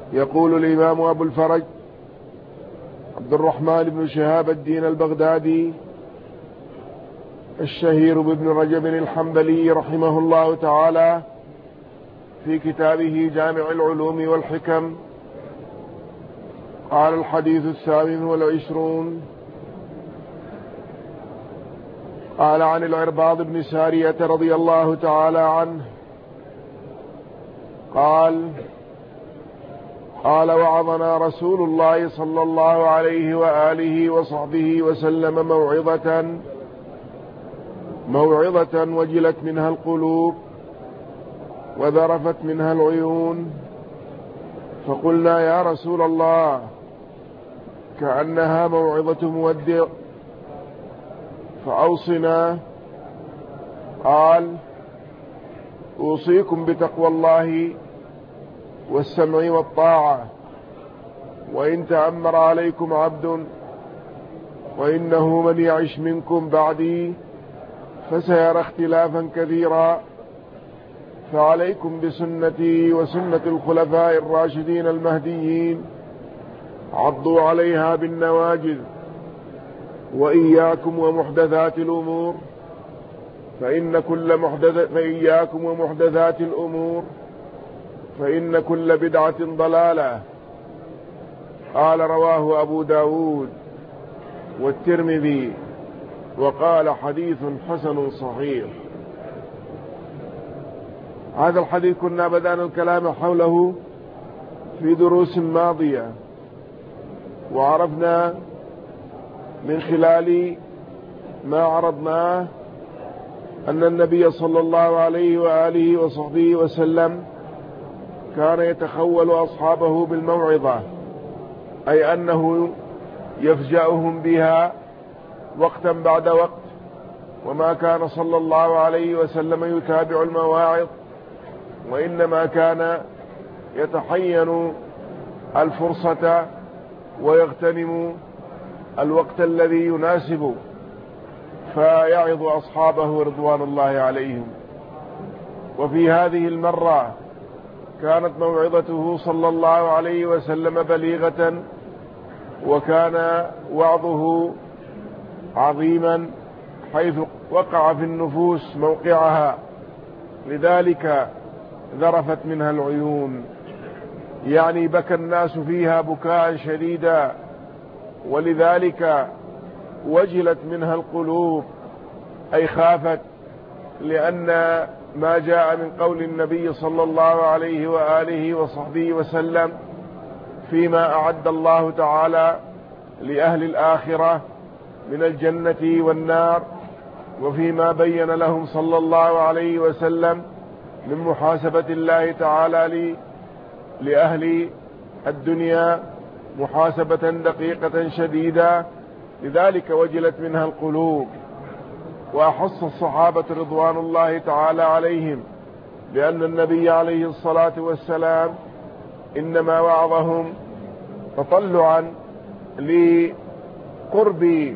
يقول الإمام أبو الفرج عبد الرحمن بن شهاب الدين البغدادي الشهير بابن رجب الحنبلي رحمه الله تعالى في كتابه جامع العلوم والحكم، قال: الحديث 27. قال: عن العرباض بن سارية رضي الله تعالى عنه قال: وعظنا رسول الله صلى الله عليه وآله وصحبه وسلم موعظة وجلت منها القلوب وذرفت منها العيون، فقلنا: يا رسول الله، كأنها موعظة مودع، فأوصنا. قال: أوصيكم بتقوى الله والسمع والطاعة، وإن تأمر عليكم عبد، وإنه من يعش منكم بعدي فسيرى اختلافا كثيرا، فعليكم بسنتي وسنة الخلفاء الراشدين المهديين، عضوا عليها بالنواجذ، وإياكم ومحدثات الأمور، فإياكم ومحدثات الأمور، فإن كل بدعة ضلالة. قال: رواه أبو داود والترمذي، وقال: حديث حسن صحيح. هذا الحديث كنا بدأنا الكلام حوله في دروس ماضية، وعرفنا من خلال ما عرضناه أن النبي صلى الله عليه وآله وصحبه وسلم كان يتخول أصحابه بالموعظة، أي أنه يفجأهم بها وقتا بعد وقت، وما كان صلى الله عليه وسلم يتابع المواعظ، وإنما كان يتحين الفرصة ويغتنم الوقت الذي يناسب فيعظ أصحابه رضوان الله عليهم. وفي هذه المرة كانت موعظته صلى الله عليه وسلم بليغة، وكان وعظه عظيما حيث وقع في النفوس موقعها، لذلك ذرفت منها العيون، يعني بكى الناس فيها بكاء شديدا، ولذلك وجلت منها القلوب، أي خافت، لأن ما جاء من قول النبي صلى الله عليه وآله وصحبه وسلم فيما أعد الله تعالى لأهل الآخرة من الجنة والنار، وفيما بين لهم صلى الله عليه وسلم من محاسبة الله تعالى لأهل الدنيا محاسبة دقيقة شديدة، لذلك وجلت منها القلوب. وأحس الصحابة رضوان الله تعالى عليهم بأن النبي عليه الصلاة والسلام إنما وعظهم تطلعا لقرب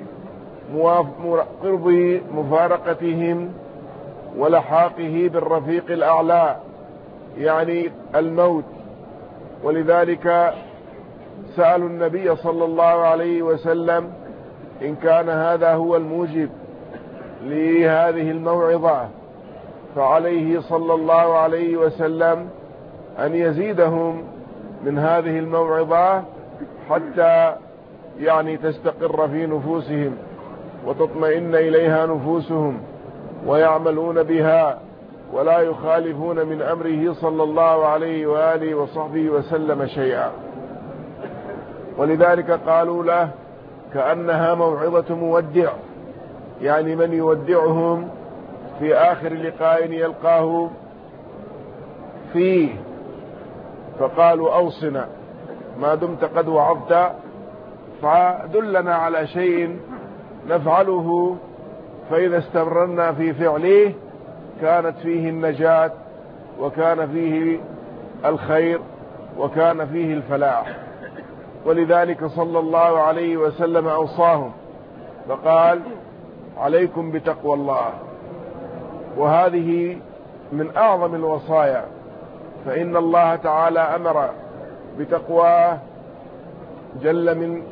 مفارقتهم ولحاقه بالرفيق الأعلى، يعني الموت، ولذلك سألوا النبي صلى الله عليه وسلم إن كان هذا هو الموجب لهذه الموعظة، فعليه صلى الله عليه وسلم أن يزيدهم من هذه الموعظة حتى يعني تستقر في نفوسهم وتطمئن إليها نفوسهم ويعملون بها ولا يخالفون من أمره صلى الله عليه وآله وصحبه وسلم شيئا. ولذلك قالوا له: كأنها موعظة مودع، يعني من يودعهم في آخر لقاء يلقاه فيه. فقالوا: أوصنا ما دمت قد وعظت، فدلنا على شيء نفعله، فإذا استمرنا في فعله كانت فيه النجاة، وكان فيه الخير، وكان فيه الفلاح. ولذلك صلى الله عليه وسلم أوصاهم فقال: عليكم بتقوى الله. وهذه من أعظم الوصايا، فإن الله تعالى أمر بتقواه جل من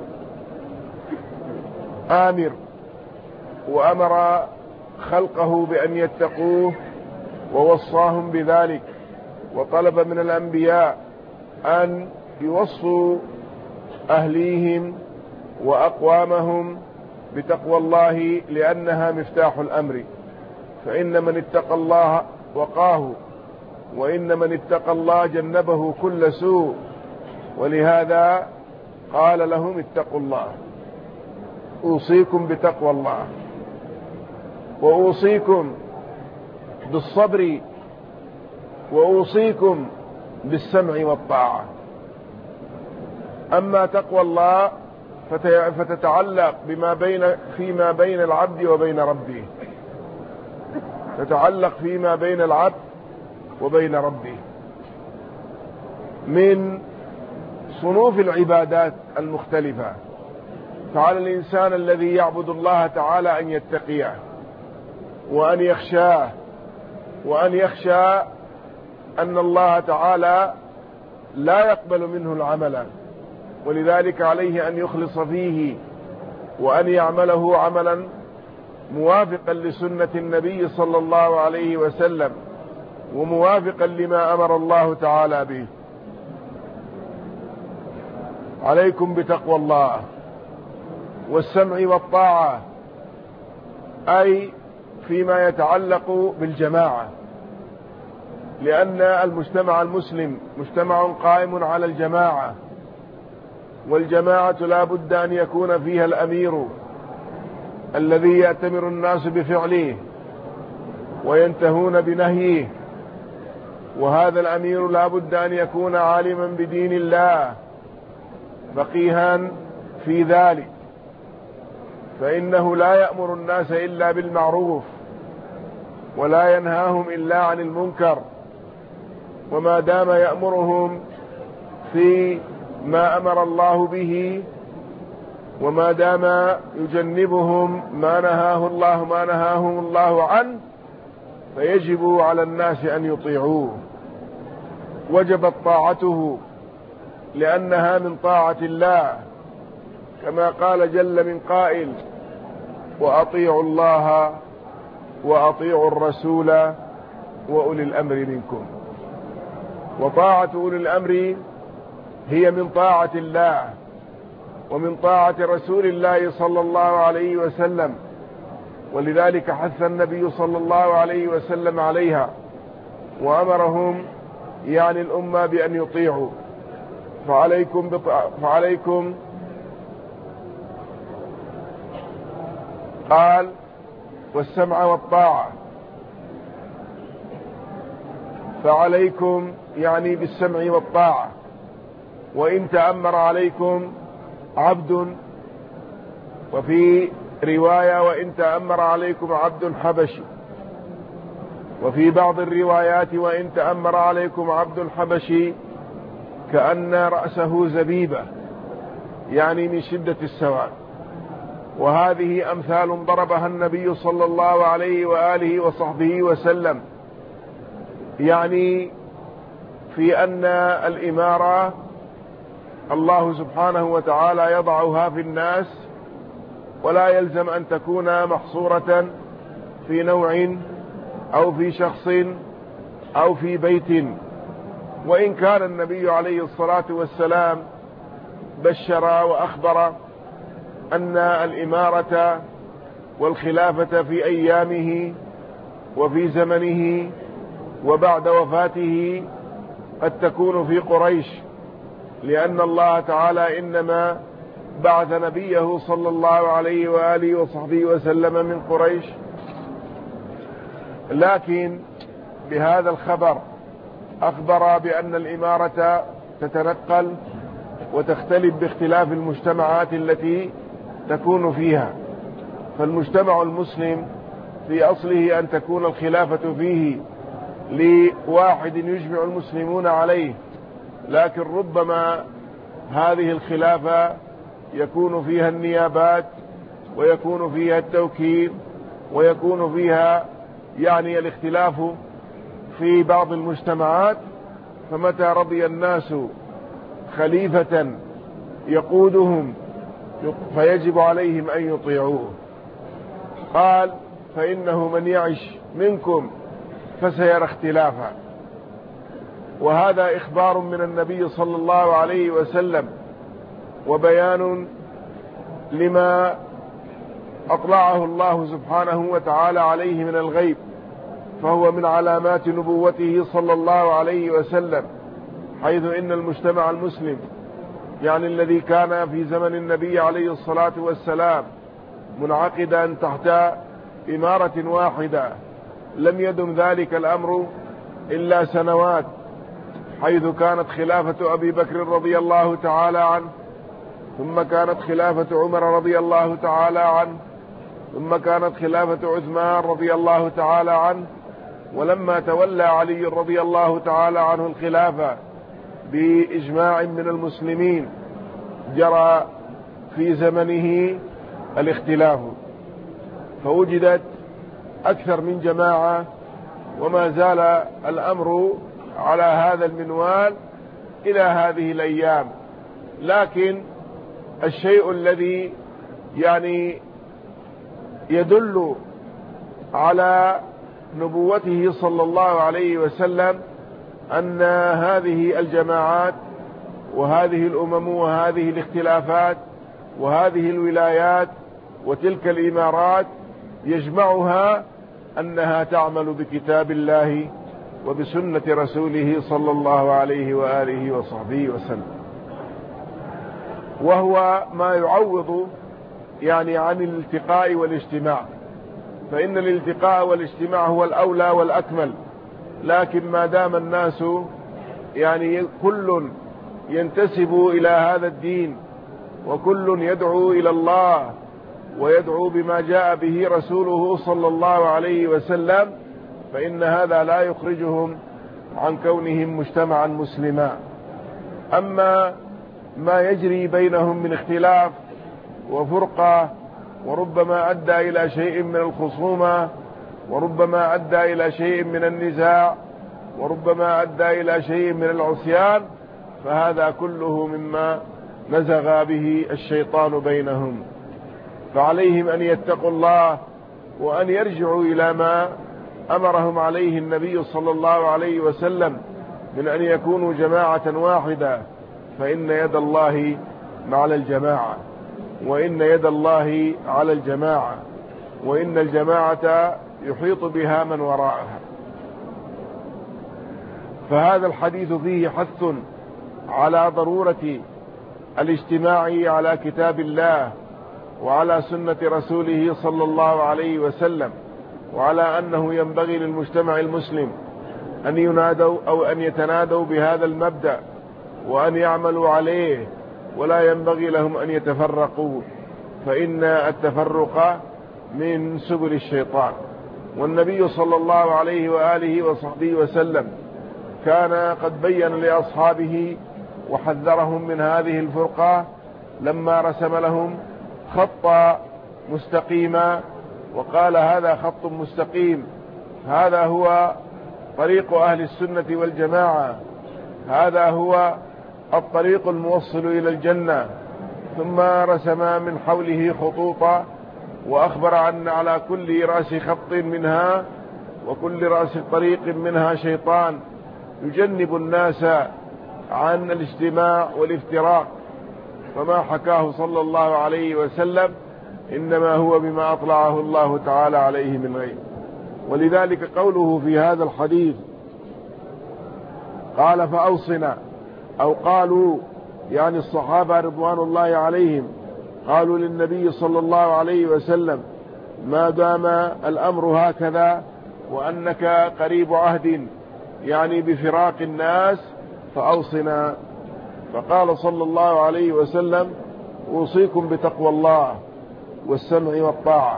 آمر، وأمر خلقه بأن يتقوه ووصاهم بذلك، وطلب من الأنبياء أن يوصوا أهليهم وأقوامهم بتقوى الله، لأنها مفتاح الأمر. فإن من اتقى الله وقاه، وإن من اتقى الله جنبه كل سوء. ولهذا قال لهم اتقوا الله. أوصيكم بتقوى الله، وأوصيكم بالصبر، وأوصيكم بالسمع والطاعة. أما تقوى الله فتتعلق فيما بين العبد وبين ربه، تتعلق فيما بين العبد وبين ربه من صنوف العبادات المختلفة. فعلى الإنسان الذي يعبد الله تعالى أن يتقيه، وأن يخشاه، وأن يخشى أن الله تعالى لا يقبل منه العمل، ولذلك عليه أن يخلص فيه، وأن يعمله عملا موافقا لسنة النبي صلى الله عليه وسلم، وموافقا لما أمر الله تعالى به. عليكم بتقوى الله والسمع والطاعة، أي فيما يتعلق بالجماعة، لأن المجتمع المسلم مجتمع قائم على الجماعة، والجماعة لا بد أن يكون فيها الأمير الذي يأتمر الناس بفعله وينتهون بنهيه، وهذا الأمير لا بد أن يكون عالما بدين الله فقيها في ذلك، فإنه لا يأمر الناس إلا بالمعروف ولا ينهاهم إلا عن المنكر، وما دام يأمرهم في ما أمر الله به، وما دام يجنبهم ما نهاهم الله عنه، فيجب على الناس أن يطيعوه. وجبت طاعته لأنها من طاعة الله، كما قال جل من قائل: وأطيعوا الله وأطيعوا الرسول وأولي الأمر منكم. وطاعة أولي الأمر هي من طاعة الله ومن طاعة رسول الله صلى الله عليه وسلم، ولذلك حث النبي صلى الله عليه وسلم عليها، وأمرهم يعني الأمة بأن يطيعوا. فعليكم قال والسمع والطاعة، فعليكم يعني بالسمع والطاعة. وإن تأمر عليكم عبد، وفي رواية وإن تأمر عليكم عبد حبشي، وفي بعض الروايات وإن تأمر عليكم عبد حبشي كأن رأسه زبيبة، يعني من شدة السواد. وهذه أمثال ضربها النبي صلى الله عليه وآله وصحبه وسلم، يعني في أن الإمارة الله سبحانه وتعالى يضعها في الناس، ولا يلزم أن تكون محصورة في نوع أو في شخص أو في بيت. وإن كان النبي عليه الصلاة والسلام بشر وأخبر أن الإمارة والخلافة في أيامه وفي زمنه وبعد وفاته قد تكون في قريش، لأن الله تعالى إنما بعث نبيه صلى الله عليه وآله وصحبه وسلم من قريش. لكن بهذا الخبر أخبر بأن الإمارة تتنقل وتختلف باختلاف المجتمعات التي تكون فيها. فالمجتمع المسلم في أصله أن تكون الخلافة فيه لواحد يجمع المسلمون عليه، لكن ربما هذه الخلافة يكون فيها النيابات، ويكون فيها التوكيل، ويكون فيها يعني الاختلاف في بعض المجتمعات. فمتى رضي الناس خليفة يقودهم فيجب عليهم أن يطيعوه. قال فإنه من يعش منكم فسيرى اختلافا. وهذا إخبار من النبي صلى الله عليه وسلم وبيان لما أطلعه الله سبحانه وتعالى عليه من الغيب، فهو من علامات نبوته صلى الله عليه وسلم، حيث إن المجتمع المسلم يعني الذي كان في زمن النبي عليه الصلاة والسلام منعقدا تحت إمارة واحدة، لم يدم ذلك الأمر إلا سنوات، حيث كانت خلافة أبي بكر رضي الله تعالى عنه، ثم كانت خلافة عمر رضي الله تعالى عنه، ثم كانت خلافة عثمان رضي الله تعالى عنه. ولما تولى علي رضي الله تعالى عنه الخلافة بإجماع من المسلمين جرى في زمنه الاختلاف، فوجدت أكثر من جماعة، وما زال الأمر على هذا المنوال إلى هذه الأيام. لكن الشيء الذي يعني يدل على نبوته صلى الله عليه وسلم أن هذه الجماعات وهذه الأمم وهذه الاختلافات وهذه الولايات وتلك الإمارات يجمعها أنها تعمل بكتاب الله وبسنة رسوله صلى الله عليه وآله وصحبه وسلم، وهو ما يعوض يعني عن الالتقاء والاجتماع، فإن الالتقاء والاجتماع هو الأولى والأكمل. لكن ما دام الناس يعني كل ينتسب إلى هذا الدين وكل يدعو إلى الله ويدعو بما جاء به رسوله صلى الله عليه وسلم، فإن هذا لا يخرجهم عن كونهم مجتمعا مسلما. أما ما يجري بينهم من اختلاف وفرقة، وربما أدى إلى شيء من الخصومة، وربما أدى إلى شيء من النزاع، وربما أدى إلى شيء من العصيان، فهذا كله مما نزغ به الشيطان بينهم. فعليهم أن يتقوا الله وأن يرجعوا إلى ما أمرهم عليه النبي صلى الله عليه وسلم من أن يكونوا جماعة واحدة، فإن يد الله مع الجماعة، وإن يد الله على الجماعة، وإن الجماعة يحيط بها من وراءها. فهذا الحديث فيه حث على ضرورة الاجتماع على كتاب الله وعلى سنة رسوله صلى الله عليه وسلم، وعلى أنه ينبغي للمجتمع المسلم أن ينادوا أو أن يتنادوا بهذا المبدأ وأن يعملوا عليه، ولا ينبغي لهم أن يتفرقوا، فإن التفرق من سبل الشيطان. والنبي صلى الله عليه وآله وصحبه وسلم كان قد بين لأصحابه وحذرهم من هذه الفرقة لما رسم لهم خطا مستقيما وقال هذا خط مستقيم، هذا هو طريق أهل السنة والجماعة، هذا هو الطريق الموصل إلى الجنة. ثم رسم من حوله خطوطا وأخبر أن على كل رأس خط منها وكل رأس طريق منها شيطان يجنب الناس عن الاجتماع والافتراق. فما حكاه صلى الله عليه وسلم إنما هو بما أطلعه الله تعالى عليه من غيب. ولذلك قوله في هذا الحديث قال فأوصنا، أو قالوا يعني الصحابة رضوان الله عليهم قالوا للنبي صلى الله عليه وسلم ما دام الأمر هكذا وأنك قريب عهد يعني بفراق الناس فأوصنا. فقال صلى الله عليه وسلم أوصيكم بتقوى الله والسمع والطاعة.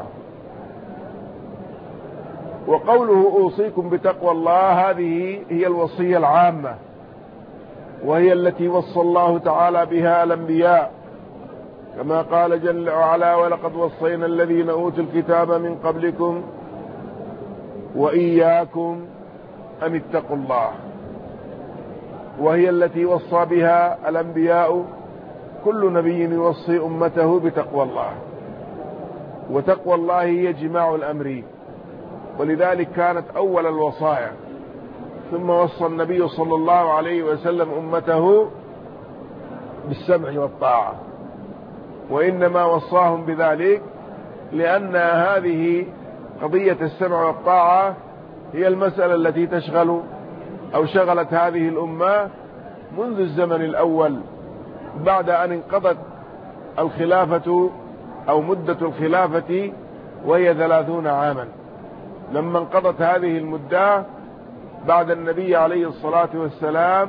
وقوله أوصيكم بتقوى الله هذه هي الوصية العامة، وهي التي وصى الله تعالى بها الأنبياء، كما قال جل وعلا ولقد وصينا الذين أوتوا الكتاب من قبلكم وإياكم أن اتقوا الله. وهي التي وصى بها الأنبياء. كل نبي يوصي أمته بتقوى الله، وتقوى الله هي جماع الأمر، ولذلك كانت أول الوصايا. ثم وصى النبي صلى الله عليه وسلم أمته بالسمع والطاعة، وإنما وصاهم بذلك لأن هذه قضية السمع والطاعة هي المسألة التي تشغل أو شغلت هذه الأمة منذ الزمن الأول، بعد أن انقضت الخلافة أو مدة الخلافة وهي 30 عاما. لما انقضت هذه المدة بعد النبي عليه الصلاة والسلام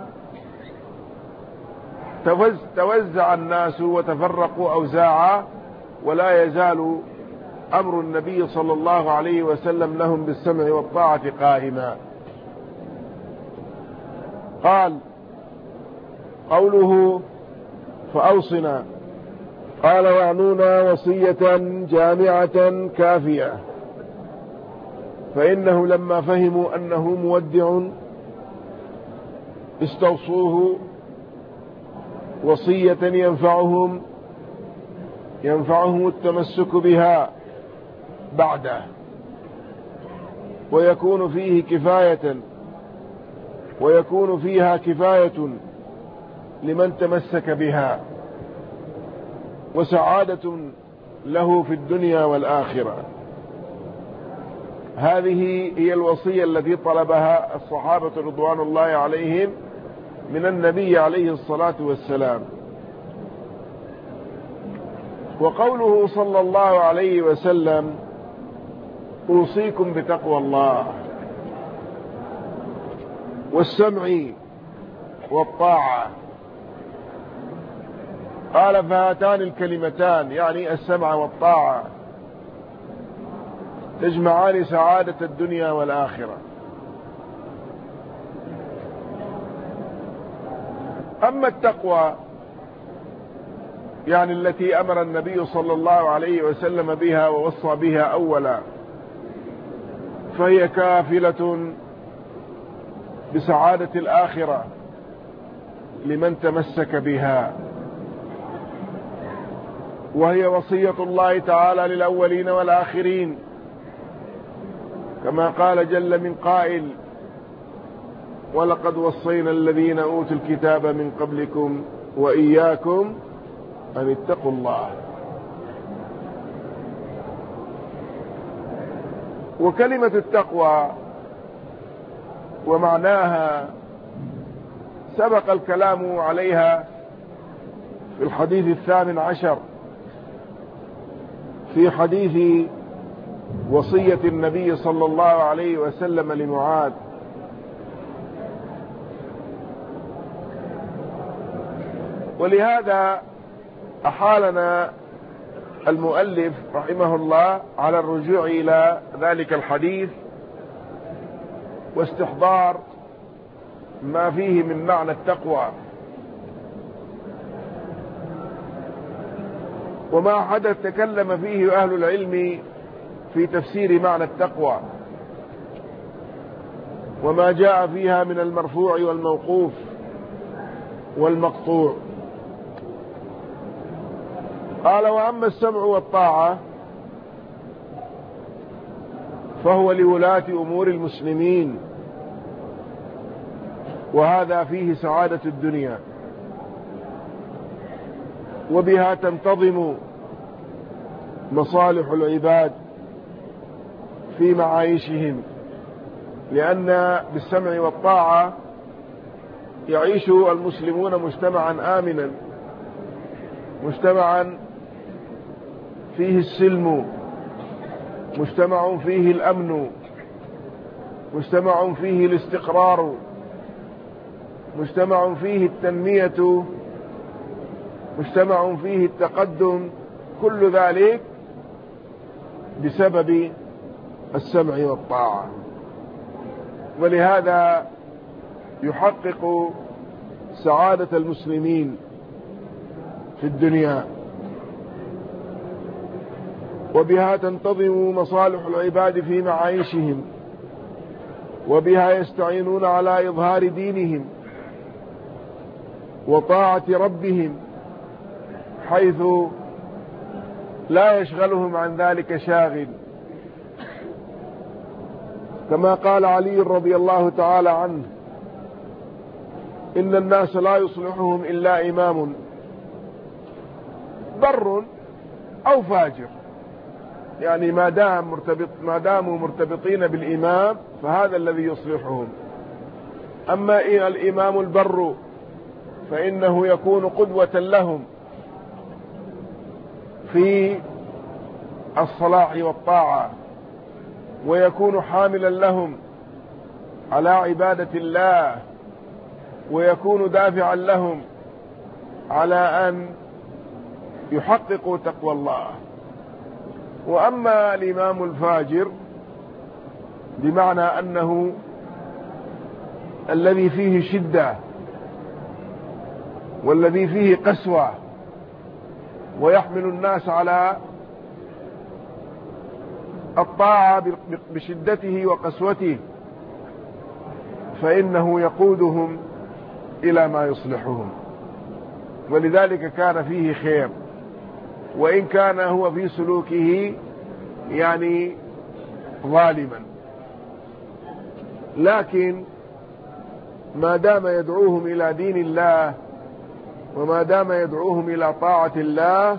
توزع الناس وتفرقوا أوزاعا، ولا يزال أمر النبي صلى الله عليه وسلم لهم بالسمع والطاعة قائما. قال قوله فأوصنا، قال وعنونا وصية جامعة كافية، فإنه لما فهموا أنه مودع استوصوه وصية ينفعهم التمسك بها بعده، ويكون فيها كفاية لمن تمسك بها، وسعادة له في الدنيا والآخرة. هذه هي الوصية التي طلبها الصحابة رضوان الله عليهم من النبي عليه الصلاة والسلام. وقوله صلى الله عليه وسلم أوصيكم بتقوى الله والسمع والطاعة، قال فهاتان الكلمتان يعني السمع والطاعة تجمعان سعادة الدنيا والآخرة. أما التقوى يعني التي أمر النبي صلى الله عليه وسلم بها ووصى بها أولا، فهي كافلة بسعادة الآخرة لمن تمسك بها، وهي وصية الله تعالى للأولين والآخرين، كما قال جل من قائل ولقد وصينا الذين أوتوا الكتاب من قبلكم وإياكم أن اتقوا الله. وكلمة التقوى ومعناها سبق الكلام عليها في الحديث 18 في حديث وصية النبي صلى الله عليه وسلم لمعاذ. ولهذا أحالنا المؤلف رحمه الله على الرجوع إلى ذلك الحديث واستحضار ما فيه من معنى التقوى، وما حدث تكلم فيه أهل العلم في تفسير معنى التقوى، وما جاء فيها من المرفوع والموقوف والمقطوع. قال وأما السمع والطاعة فهو لولاة أمور المسلمين، وهذا فيه سعادة الدنيا، وبها تنتظم مصالح العباد في معايشهم، لأن بالسمع والطاعة يعيش المسلمون مجتمعا آمنا، مجتمعا فيه السلم، مجتمع فيه الأمن، مجتمع فيه الاستقرار، مجتمع فيه التنمية، مجتمع فيه التقدم، كل ذلك بسبب السمع والطاعة. ولهذا يحقق سعادة المسلمين في الدنيا، وبها تنتظم مصالح العباد في معايشهم، وبها يستعينون على إظهار دينهم، وطاعة ربهم، حيث لا يشغلهم عن ذلك شاغل، كما قال علي رضي الله تعالى عنه: إن الناس لا يصلحهم إلا إمام بر أو فاجر. يعني ما داموا مرتبطين بالإمام فهذا الذي يصلحهم. أما إن الإمام البر فإنه يكون قدوة لهم في الصلاح والطاعة، ويكون حاملا لهم على عبادة الله، ويكون دافعا لهم على أن يحققوا تقوى الله. وأما الإمام الفاجر بمعنى أنه الذي فيه شدة والذي فيه قسوة ويحمل الناس على الطاعة بشدته وقسوته، فإنه يقودهم إلى ما يصلحهم. ولذلك كان فيه خير، وإن كان هو في سلوكه يعني ظالما، لكن ما دام يدعوهم إلى دين الله وما دام يدعوهم إلى طاعة الله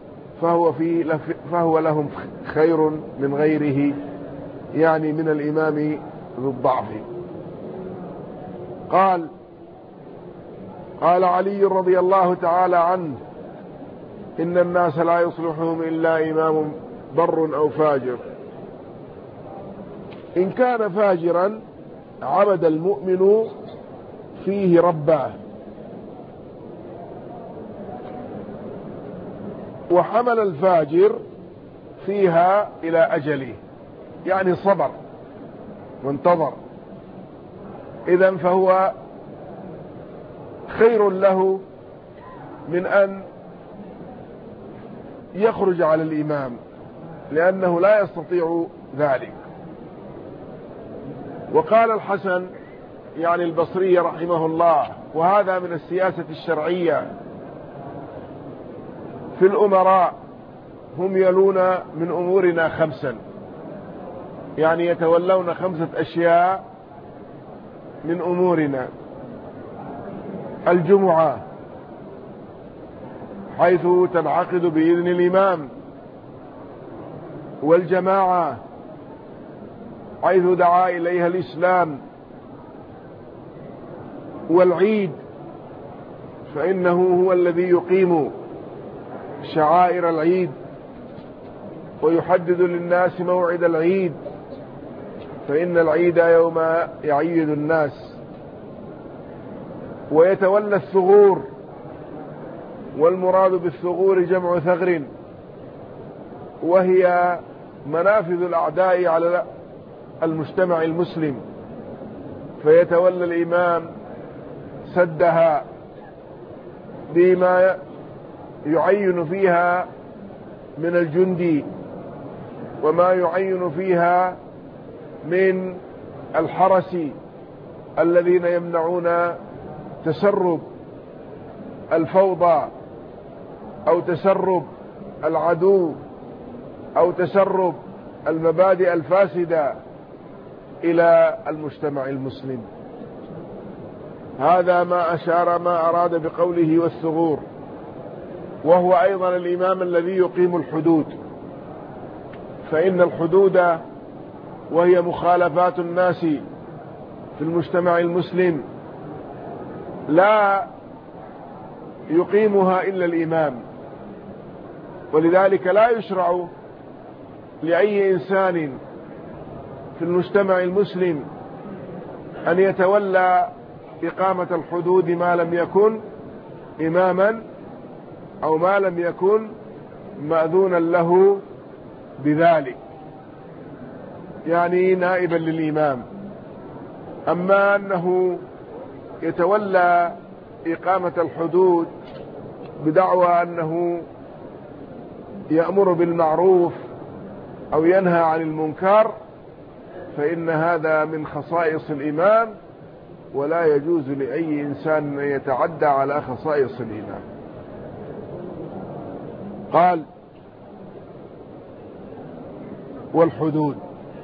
فهو لهم خير من غيره، يعني من الإمام ذو الضعف. قال علي رضي الله تعالى عنه: إن الناس لا يصلحهم إلا إمام بر أو فاجر. إن كان فاجرا عبد المؤمن فيه ربه، وحمل الفاجر فيها إلى أجله، يعني صبر وانتظر. إذن فهو خير له من أن يخرج على الإمام، لأنه لا يستطيع ذلك. وقال الحسن يعني البصري رحمه الله: وهذا من السياسة الشرعية في الأمراء، هم يلون من أمورنا 5، يعني يتولون 5 أشياء من أمورنا: الجمعة حيث تنعقد بإذن الإمام، والجماعة حيث دعا إليها الإسلام، والعيد فإنه هو الذي يقيم شعائر العيد ويحدد للناس موعد العيد، فإن العيد يوم يعيد الناس. ويتولى الثغور، والمراد بالثغور جمع ثغر، وهي منافذ الأعداء على المجتمع المسلم، فيتولى الإمام سدها بما يعين فيها من الجندي، وما يعين فيها من الحرس الذين يمنعون تسرب الفوضى أو تسرب العدو أو تسرب المبادئ الفاسدة إلى المجتمع المسلم. هذا ما أراد بقوله والثغور. وهو أيضا الإمام الذي يقيم الحدود، فإن الحدود وهي مخالفات الناس في المجتمع المسلم لا يقيمها إلا الإمام، ولذلك لا يشرع لأي إنسان في المجتمع المسلم أن يتولى إقامة الحدود ما لم يكن إماما أو ما لم يكن مأذونا له بذلك، يعني نائبا للإمام. أما أنه يتولى إقامة الحدود بدعوى أنه يأمر بالمعروف أو ينهى عن المنكر، فإن هذا من خصائص الإمام ولا يجوز لأي إنسان أن يتعدى على خصائص الإيمان. قال والحدود،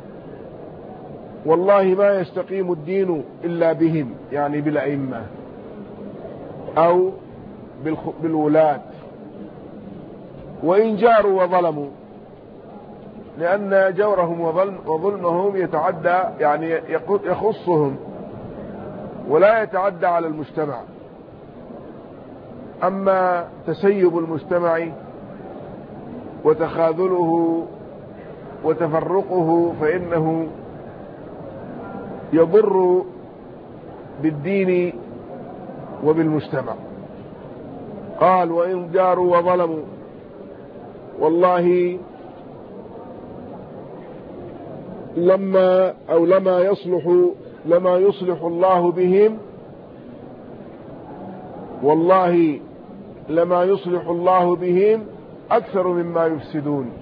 والله ما يستقيم الدين إلا بهم، يعني بالأئمة أو بالولاة، وإن جاروا وظلموا، لأن جورهم وظلمهم يتعدى، يعني يخصهم ولا يتعدى على المجتمع. أما تسيب المجتمع وتخاذله وتفرقه فإنه يضر بالدين وبالمجتمع. قال وإن جاروا وظلموا، والله لما يصلح الله بهم، والله لما يصلح الله بهم أكثر مما يفسدون.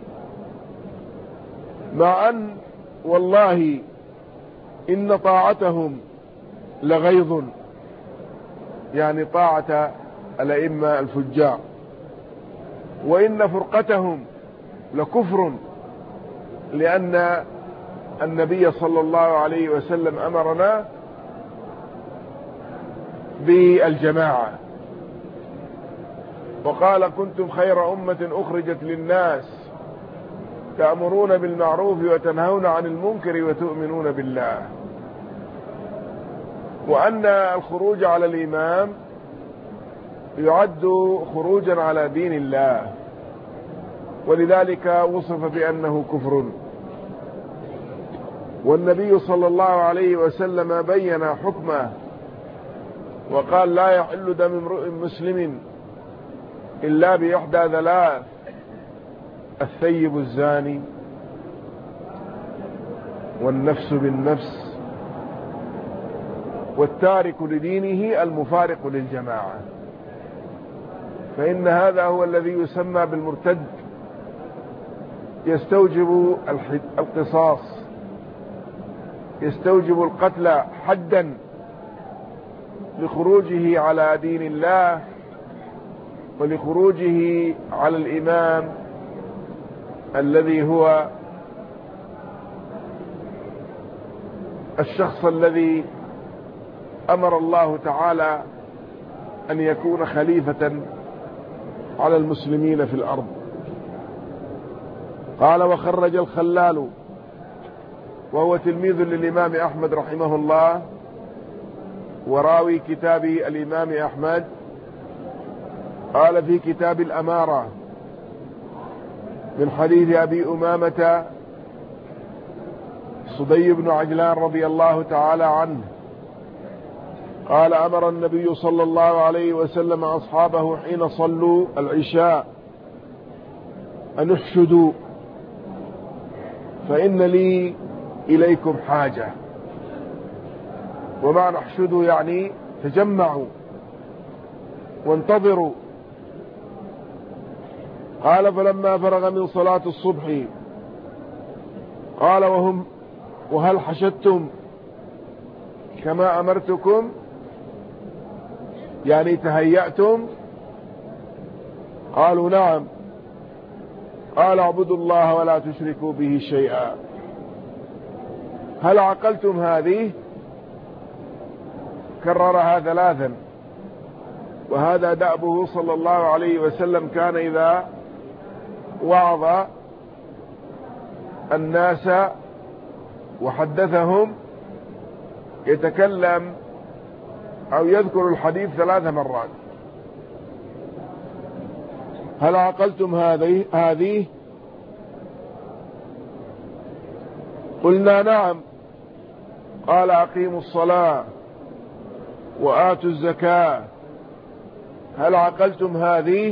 مع أن والله إن طاعتهم لغيظ، يعني طاعة الأئمة الفجار، وإن فرقتهم لكفر، لأن النبي صلى الله عليه وسلم أمرنا بالجماعة، وقال كنتم خير أمة أخرجت للناس تأمرون بالمعروف وتنهون عن المنكر وتؤمنون بالله. وأن الخروج على الإمام يعد خروجا على دين الله، ولذلك وصف بأنه كفر. والنبي صلى الله عليه وسلم بين حكمه وقال لا يحل دم امرئ مسلم إلا بإحدى ثلاث: الثيب الزاني، والنفس بالنفس، والتارك لدينه المفارق للجماعة. فإن هذا هو الذي يسمى بالمرتد، يستوجب القصاص، يستوجب القتل حدا لخروجه على دين الله ولخروجه على الإمام الذي هو الشخص الذي أمر الله تعالى أن يكون خليفة على المسلمين في الأرض. قال وخرج الخلال، وهو تلميذ للإمام أحمد رحمه الله وراوي كتاب الإمام أحمد، قال في كتاب الأمارة من حديث أبي أمامة صدي بن عجلان رضي الله تعالى عنه قال أمر النبي صلى الله عليه وسلم أصحابه حين صلوا العشاء أن احشدوا فإن لي إليكم حاجة. ومعنى احشدوا يعني تجمعوا وانتظروا. قال فلما فرغ من صلاة الصبح قال وهل حشدتم كما أمرتكم، يعني تهيأتم؟ قالوا نعم. قال اعبدوا الله ولا تشركوا به شيئا. هل عقلتم هذه؟ كررها ثلاثا. وهذا دأبه صلى الله عليه وسلم، كان إذا وعظ الناس وحدثهم يتكلم أو يذكر الحديث 3 مرات. هل عقلتم هذه؟ قلنا نعم. قال أقيموا الصلاة وآتوا الزكاة. هل عقلتم هذه؟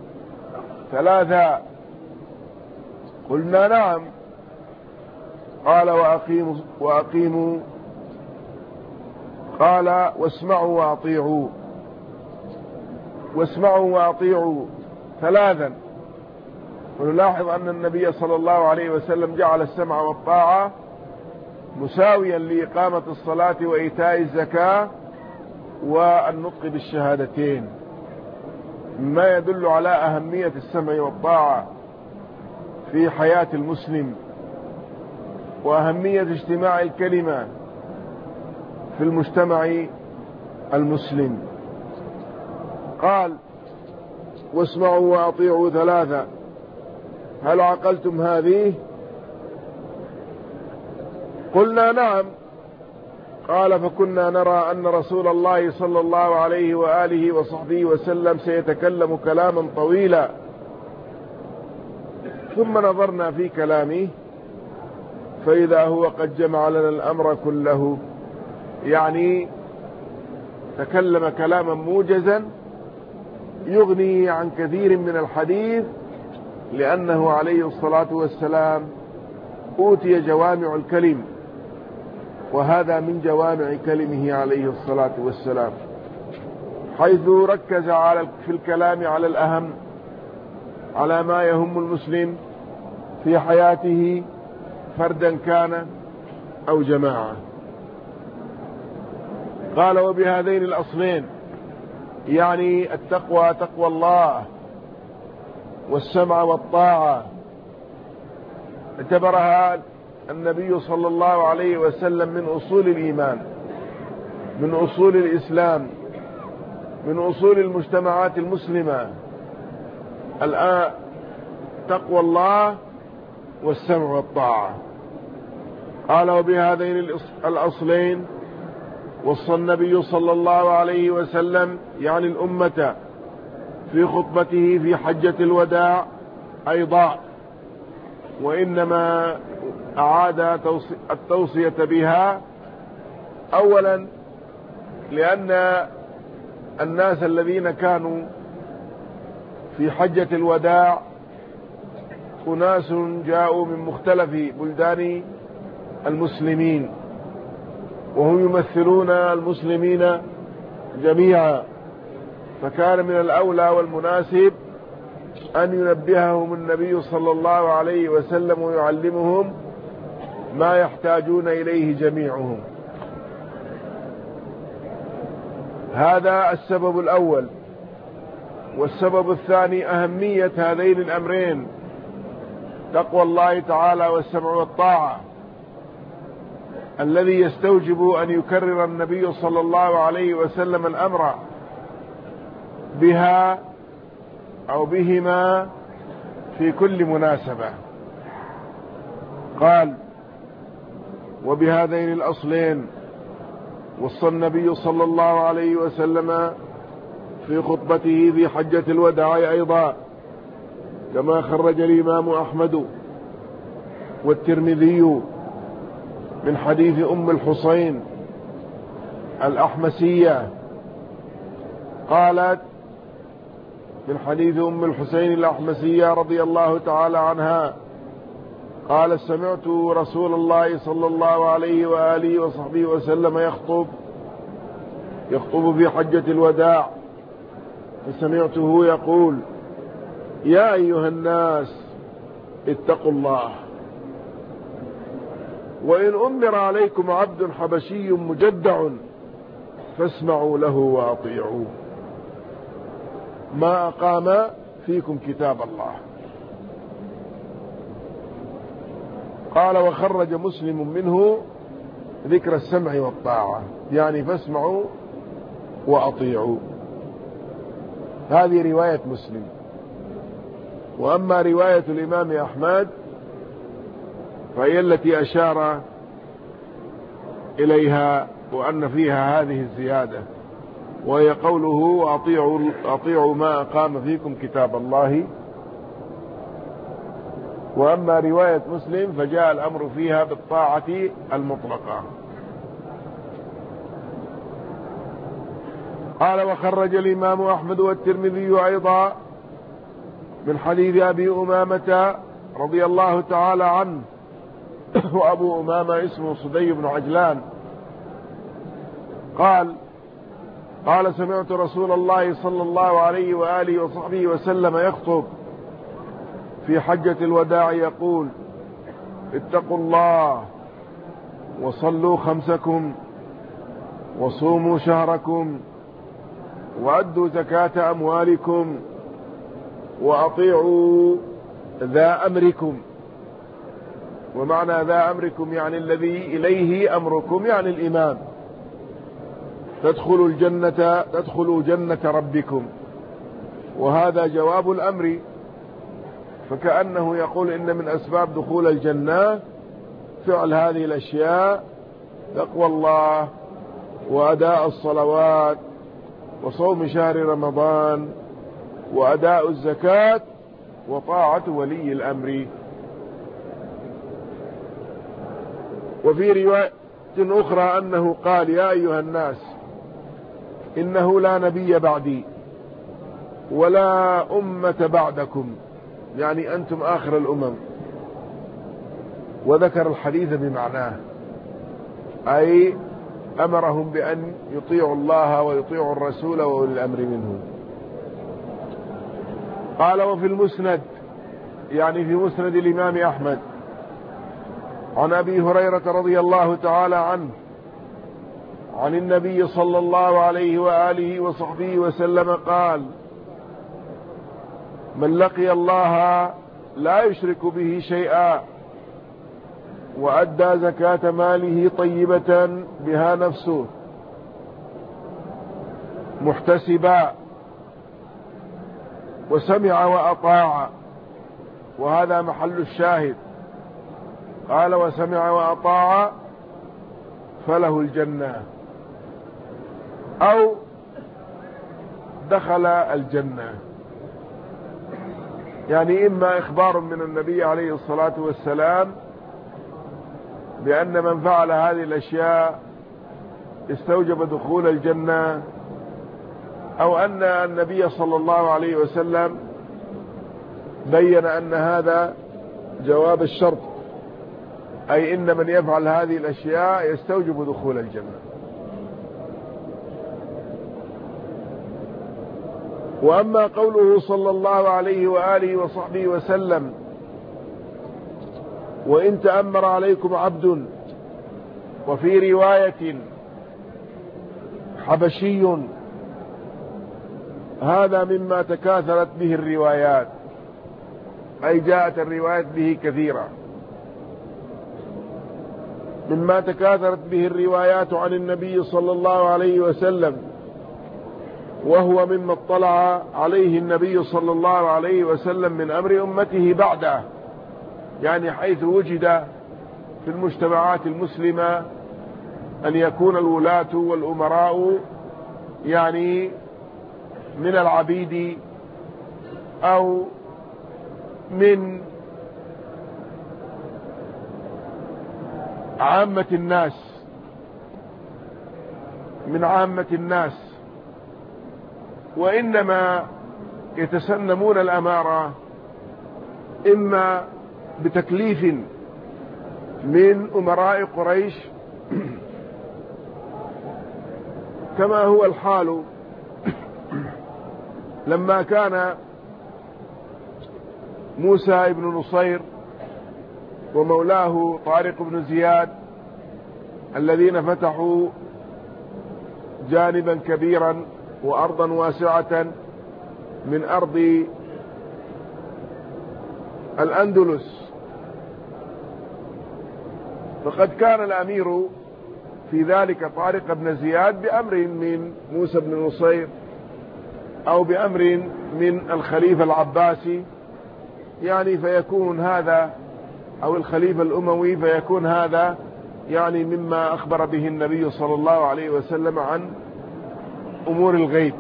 3. قلنا نعم. قال وأقيموا. قال واسمعوا وأطيعوا. واسمعوا وأطيعوا 3. ونلاحظ أن النبي صلى الله عليه وسلم جعل السمع والطاعة مساويا لإقامة الصلاة وإيتاء الزكاة والنطق بالشهادتين، ما يدل على أهمية السمع والطاعة في حياة المسلم، وأهمية اجتماع الكلمة في المجتمع المسلم. قال: واسمعوا وأطيعوا ثلاثة، هل عقلتم هذه؟ قلنا: نعم. قال: فكنا نرى أن رسول الله صلى الله عليه وآله وصحبه وسلم سيتكلم كلاما طويلا، ثم نظرنا في كلامه فإذا هو قد جمع لنا الأمر كله، يعني تكلم كلاما موجزا يغني عن كثير من الحديث، لأنه عليه الصلاة والسلام أوتي جوامع الكلم، وهذا من جوامع كلمه عليه الصلاة والسلام، حيث ركز في الكلام على الأهم، على ما يهم المسلم في حياته، فردا كان أو جماعة. قال: وبهذين الأصلين، يعني التقوى تقوى الله والسمع والطاعة، اعتبرها النبي صلى الله عليه وسلم من أصول الإيمان، من أصول الإسلام، من أصول المجتمعات المسلمة. الآن تقوى الله والسمع والطاعة. قال: وبهذين الأصلين وصى النبي صلى الله عليه وسلم، يعني الأمة، في خطبته في حجة الوداع أيضا، وإنما أعاد التوصية بها أولا لأن الناس الذين كانوا في حجة الوداع أناس جاءوا من مختلف بلدان المسلمين، وهم يمثلون المسلمين جميعا، فكان من الأولى والمناسب أن ينبههم النبي صلى الله عليه وسلم ويعلمهم ما يحتاجون إليه جميعهم. هذا السبب الأول. والسبب الثاني أهمية هذين الأمرين، تقوى الله تعالى والسمع والطاعة، الذي يستوجب أن يكرر النبي صلى الله عليه وسلم الأمر بها أو بهما في كل مناسبة. قال: وبهذين الأصلين وصى النبي صلى الله عليه وسلم في خطبته في حجة الوداع أيضا، كما خرج الإمام أحمد والترمذي من حديث أم الحسين الأحمسية، قالت من حديث أم الحسين الأحمسية رضي الله تعالى عنها، قال: سمعت رسول الله صلى الله عليه وآله وصحبه وسلم يخطب في حجة الوداع، فسمعته يقول: يا أيها الناس اتقوا الله، وإن أمر عليكم عبد حبشي مجدع فاسمعوا له وأطيعوه ما أقام فيكم كتاب الله. قال: وخرج مسلم منه ذكر السمع والطاعة، يعني فاسمعوا وأطيعوا. هذه رواية مسلم. وأما رواية الإمام أحمد فهي التي أشار إليها وأن فيها هذه الزيادة، وهي قوله: وأطيعوا ما أقام فيكم كتاب الله. وأما رواية مسلم فجاء الأمر فيها بالطاعة المطلقة. قال: وخرج الإمام أحمد والترمذي أيضا من حديث أبي أمامة رضي الله تعالى عنه، وأبو أمامة اسمه صدي بن عجلان، قال: سمعت رسول الله صلى الله عليه وآله وصحبه وسلم يخطب في حجة الوداع يقول: اتقوا الله وصلوا خمسكم وصوموا شهركم وأدوا زكاة أموالكم وأطيعوا ذا أمركم. ومعنى ذا أمركم يعني الذي إليه أمركم، يعني الإمام. تدخلوا جنة ربكم، وهذا جواب الأمر، فكأنه يقول إن من أسباب دخول الجنة فعل هذه الأشياء: تقوى الله، وأداء الصلوات، وصوم شهر رمضان، وأداء الزكاة، وطاعة ولي الأمر. وفي رواية أخرى أنه قال: يا أيها الناس إنه لا نبي بعدي ولا أمة بعدكم، يعني أنتم آخر الأمم. وذكر الحديث بمعناه، أي أمرهم بأن يطيعوا الله ويطيعوا الرسول وأولي الأمر منهم. قال: وفي المسند، يعني في مسند الإمام أحمد، عن أبي هريرة رضي الله تعالى عنه عن النبي صلى الله عليه وآله وصحبه وسلم قال: من لقي الله لا يشرك به شيئا وأدى زكاة ماله طيبة بها نفسه محتسبا وسمع وأطاع، وهذا محل الشاهد. قال: وسمع وأطاع فله الجنة، أو دخل الجنة. يعني إما إخبار من النبي عليه الصلاة والسلام بأن من فعل هذه الأشياء استوجب دخول الجنة، أو أن النبي صلى الله عليه وسلم بين أن هذا جواب الشرط، أي إن من يفعل هذه الأشياء يستوجب دخول الجنة. وأما قوله صلى الله عليه وآله وصحبه وسلم: وإن تأمر عليكم عبد، وفي رواية حبشي، هذا مما تكاثرت به الروايات، أي جاءت الروايات به كثيرة، مما تكاثرت به الروايات عن النبي صلى الله عليه وسلم، وهو مما اطلع عليه النبي صلى الله عليه وسلم من أمر أمته بعده، يعني حيث وجد في المجتمعات المسلمة أن يكون الولاة والأمراء يعني من العبيد أو من عامة الناس، من عامة الناس، وإنما يتسنمون الأمارة إما بتكليف من أمراء قريش، كما هو الحال لما كان موسى بن نصير ومولاه طارق بن زياد الذين فتحوا جانبا كبيرا وأرضا واسعة من أرض الأندلس، فقد كان الأمير في ذلك طارق بن زياد بأمر من موسى بن نصير أو بأمر من الخليفة العباسي، يعني فيكون هذا، أو الخليفة الأموي، فيكون هذا يعني مما أخبر به النبي صلى الله عليه وسلم عن أمور الغيب،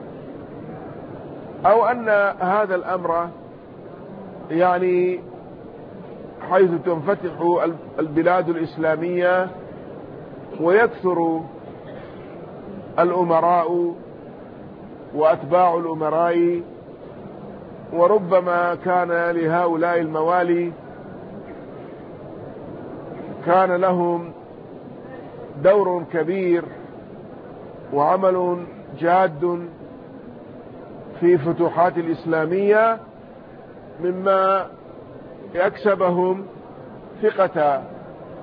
أو أن هذا الأمر يعني حيث تنفتح البلاد الإسلامية ويكثر الأمراء وأتباع الأمراء، وربما كان لهؤلاء الموالي كان لهم دور كبير وعمل جاد في فتوحات الإسلامية، مما يكسبهم ثقة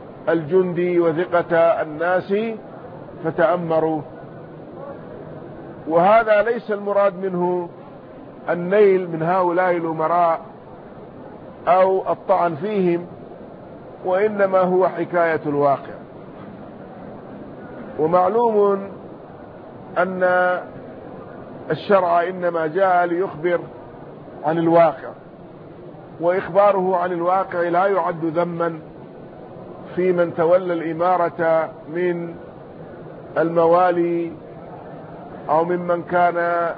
الجندي وثقة الناس فتأمروا. وهذا ليس المراد منه النيل من هؤلاء الأمراء أو الطعن فيهم، وإنما هو حكاية الواقع. ومعلوم أن الشرع إنما جاء ليخبر عن الواقع، وإخباره عن الواقع لا يعد ذما في من تولى الإمارة من الموالي أو ممن كان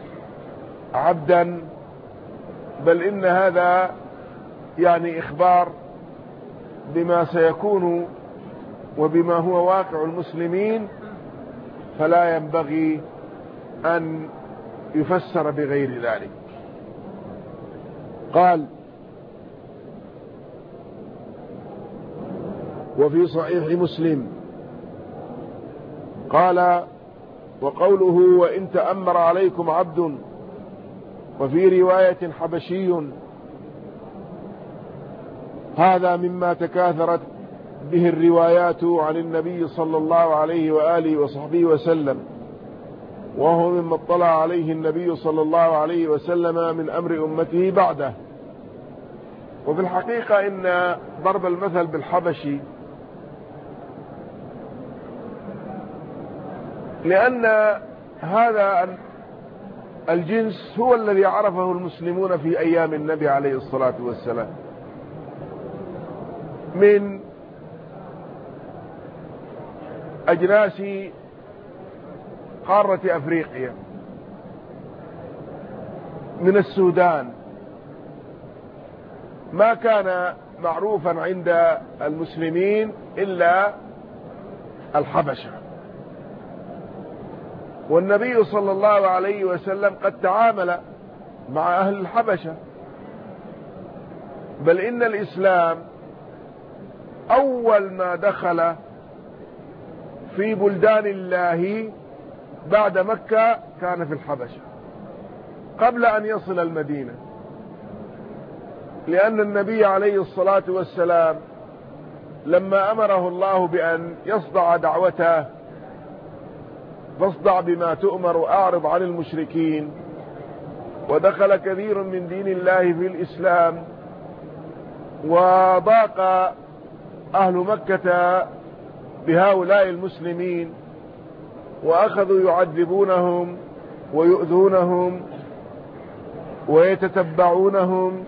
عبدا، بل إن هذا يعني إخبار بما سيكون وبما هو واقع المسلمين، فلا ينبغي أن يفسر بغير ذلك. قال: وفي صحيح مسلم قال: وقوله وإن تأمر عليكم عبد، وفي رواية حبشي، هذا مما تكاثرت به الروايات عن النبي صلى الله عليه وآله وصحبه وسلم، وهو مما اطلع عليه النبي صلى الله عليه وسلم من أمر أمته بعده. وفي الحقيقة إن ضرب المثل بالحبشي لأن هذا الجنس هو الذي عرفه المسلمون في أيام النبي عليه الصلاة والسلام من أجناس قارة أفريقيا، من السودان. ما كان معروفا عند المسلمين إلا الحبشة، والنبي صلى الله عليه وسلم قد تعامل مع أهل الحبشة، بل إن الإسلام أول ما دخل في بلدان الله بعد مكة كان في الحبشة قبل أن يصل المدينة، لأن النبي عليه الصلاة والسلام لما أمره الله بأن يصدع دعوته، فاصدع بما تؤمر وأعرض عن المشركين، ودخل كثير من دين الله في الإسلام، وضاق أهل مكة بهؤلاء المسلمين، وأخذوا يعذبونهم ويؤذونهم ويتتبعونهم.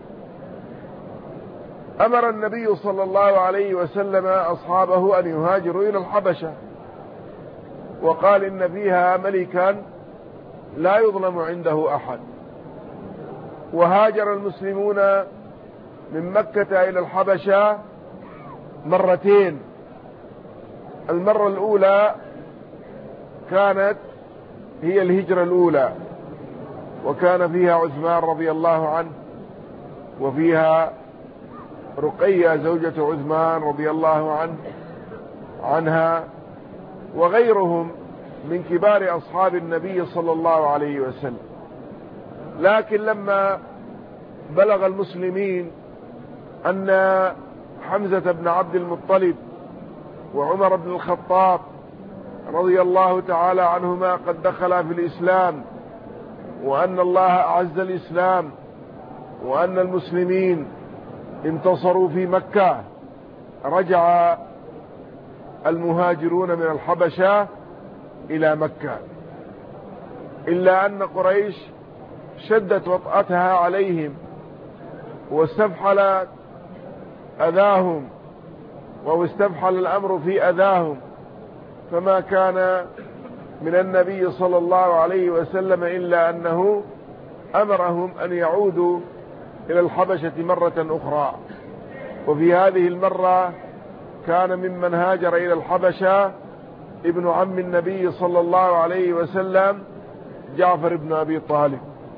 أمر النبي صلى الله عليه وسلم أصحابه أن يهاجروا إلى الحبشة، وقال إن فيها ملكا لا يظلم عنده أحد. وهاجر المسلمون من مكة إلى الحبشة مرتين. المرة الأولى كانت هي الهجرة الأولى، وكان فيها عثمان رضي الله عنه، وفيها رقية زوجة عثمان رضي الله عنها، وغيرهم من كبار أصحاب النبي صلى الله عليه وسلم. لكن لما بلغ المسلمين أن حمزة بن عبد المطلب وعمر بن الخطاب رضي الله تعالى عنهما قد دخلا في الإسلام، وأن الله أعز الإسلام، وأن المسلمين انتصروا في مكة، رجع المهاجرون من الحبشة إلى مكة، إلا أن قريش شدت وطأتها عليهم واستفحل أذاهم، واستفحل الأمر في أذاهم، فما كان من النبي صلى الله عليه وسلم إلا أنه أمرهم أن يعودوا إلى الحبشة مرة أخرى. وفي هذه المرة كان ممن هاجر إلى الحبشة ابن عم النبي صلى الله عليه وسلم جعفر بن أبي طالب،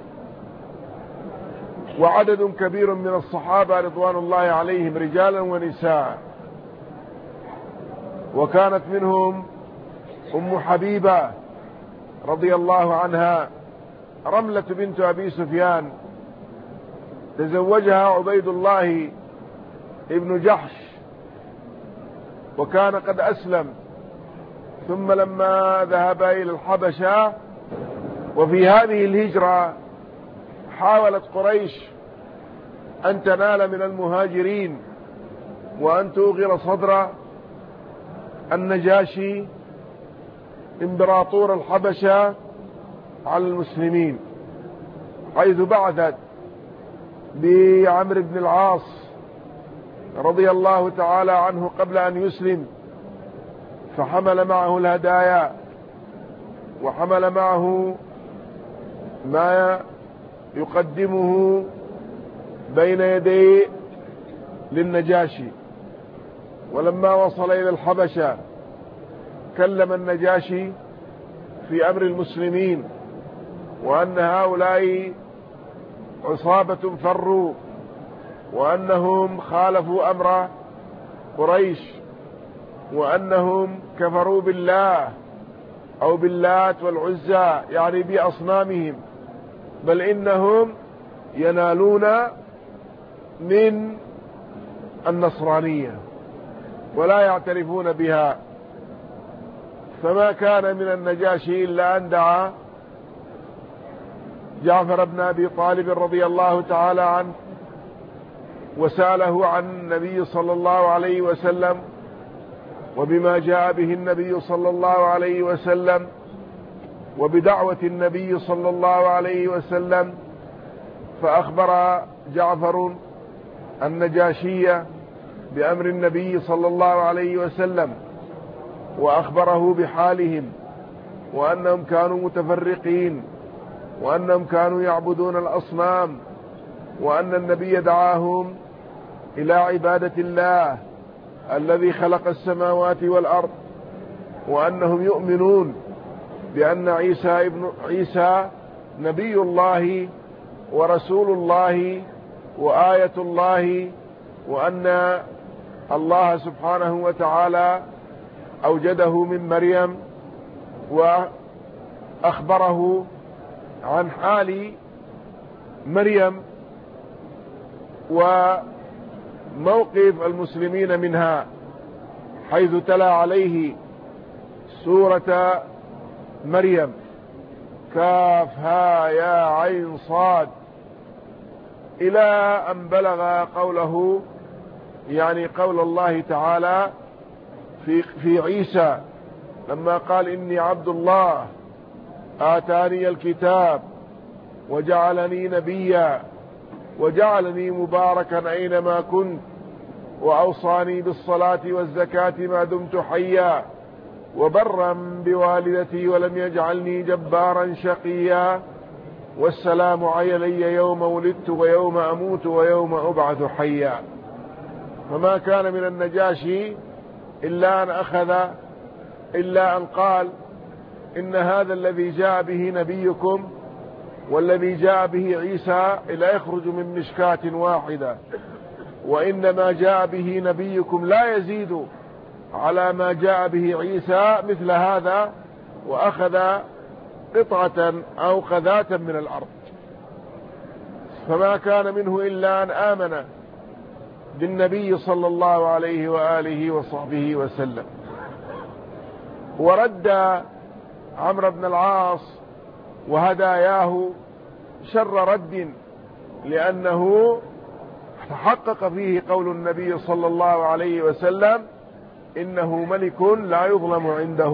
وعدد كبير من الصحابة رضوان الله عليهم رجالا ونساء. وكانت منهم أم حبيبة رضي الله عنها، رملة بنت أبي سفيان، تزوجها عبيد الله ابن جحش، وكان قد أسلم. ثم لما ذهب إلى الحبشة وفي هذه الهجرة حاولت قريش أن تنال من المهاجرين وأن توغر صدر النجاشي إمبراطور الحبشة على المسلمين، حيث بعثت بعمرو بن العاص رضي الله تعالى عنه قبل أن يسلم، فحمل معه الهدايا وحمل معه ما يقدمه بين يديه للنجاشي. ولما وصل إلى الحبشة كلم النجاشي في أمر المسلمين، وأن هؤلاء عصابة فروا، وأنهم خالفوا أمر قريش، وأنهم كفروا بالله أو باللات والعزى، يعني بأصنامهم، بل إنهم ينالون من النصرانية ولا يعترفون بها. فما كان من النجاشي إلا أن دعا جعفر بن أبي طالب رضي الله تعالى عنه وسأله عن النبي صلى الله عليه وسلم وبما جاء به النبي صلى الله عليه وسلم وبدعوة النبي صلى الله عليه وسلم. فأخبر جعفر النجاشية بأمر النبي صلى الله عليه وسلم، وأخبره بحالهم، وأنهم كانوا متفرقين، وأنهم كانوا يعبدون الأصنام، وأن النبي دعاهم إلى عبادة الله الذي خلق السماوات والأرض، وأنهم يؤمنون بأن عيسى نبي الله ورسول الله وآية الله، وأن الله سبحانه وتعالى أوجده من مريم، وأخبره عن حال مريم وموقف المسلمين منها، حيث تلا عليه سورة مريم كافها يا عين صاد، إلى أن بلغ قوله، يعني قول الله تعالى في عيسى لما قال إني عبد الله آتاني الكتاب وجعلني نبيا وجعلني مباركا أينما كنت وأوصاني بالصلاة والزكاة ما دمت حيا وبرا بوالدتي ولم يجعلني جبارا شقيا والسلام علي يوم ولدت ويوم أموت ويوم أبعث حيا. فما كان من النجاشي إلا أن قال إن هذا الذي جاء به نبيكم والذي جاء به عيسى لا يخرج من مشكاة واحدة، وإنما جاء به نبيكم لا يزيد على ما جاء به عيسى مثل هذا، وأخذ قطعة أو قذاة من الأرض. فما كان منه إلا أن آمن بالنبي صلى الله عليه وآله وصحبه وسلم. ورد عمرو بن العاص وهداياه شر رد، لأنه تحقق فيه قول النبي صلى الله عليه وسلم إنه ملك لا يظلم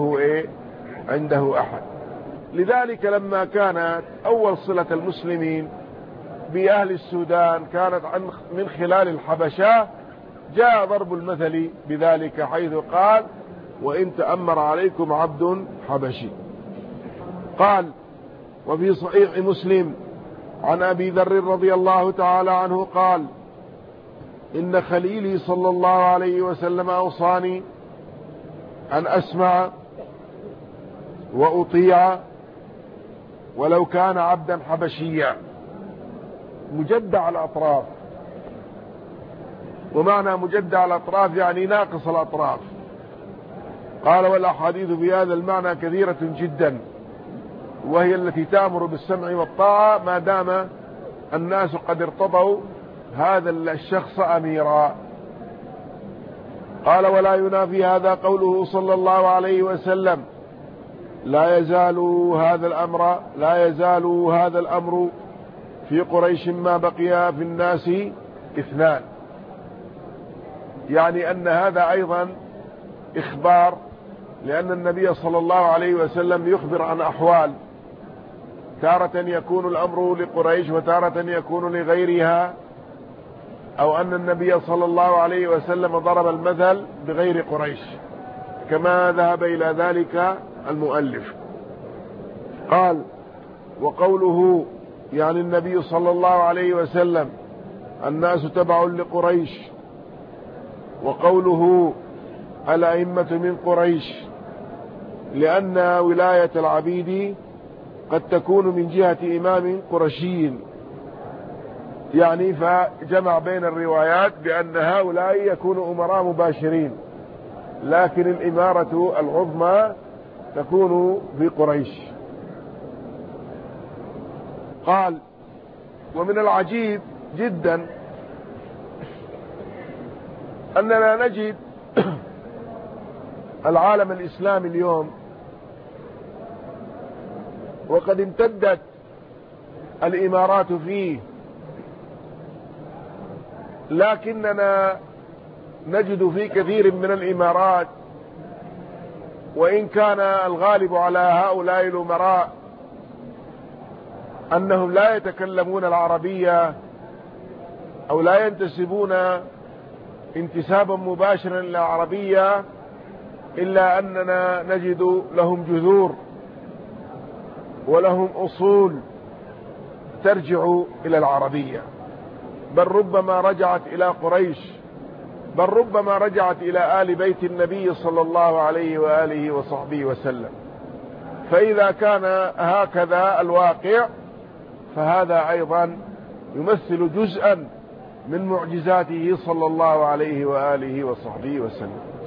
عنده أحد. لذلك لما كانت أول صلة المسلمين بأهل السودان كانت من خلال الحبشة، جاء ضرب المثل بذلك، حيث قال وإن تأمر عليكم عبد حبشي. قال وفي صحيح مسلم عن أبي ذر رضي الله تعالى عنه قال إن خليلي صلى الله عليه وسلم أوصاني أن أسمع وأطيع ولو كان عبدا حبشيا مجدع الأطراف. ومعنى مجدع الأطراف يعني ناقص الأطراف. قال والأحاديث في هذا المعنى كثيرة جدا، وهي التي تأمر بالسمع والطاعة ما دام الناس قد ارتضوا هذا الشخص أميرا. قال ولا ينافي هذا قوله صلى الله عليه وسلم لا يزال هذا الأمر في قريش ما بقي في الناس اثنان. يعني أن هذا أيضا إخبار، لأن النبي صلى الله عليه وسلم يخبر عن أحوال، تارة يكون الأمر لقريش وتارة يكون لغيرها، أو أن النبي صلى الله عليه وسلم ضرب المثل بغير قريش كما ذهب إلى ذلك المؤلف. قال: وقوله يعني النبي صلى الله عليه وسلم الناس تبع لقريش، وقوله الأئمة من قريش، لأن ولاية العبيد قد تكون من جهة إمام قرشي، يعني فجمع بين الروايات بأن هؤلاء يكونوا أمراء مباشرين، لكن الإمارة العظمى تكون في قريش. قال: ومن العجيب جدا أننا نجد العالم الإسلامي اليوم وقد امتدت الإمارات فيه، لكننا نجد في كثير من الإمارات، وإن كان الغالب على هؤلاء الأمراء أنهم لا يتكلمون العربية أو لا ينتسبون انتسابا مباشرا إلى العربية، إلا أننا نجد لهم جذور ولهم أصول ترجع إلى العربية، بل ربما رجعت إلى قريش، بل ربما رجعت إلى آل بيت النبي صلى الله عليه وآله وصحبه وسلم. فإذا كان هكذا الواقع فهذا أيضا يمثل جزءا من معجزاته صلى الله عليه وآله وصحبه وسلم.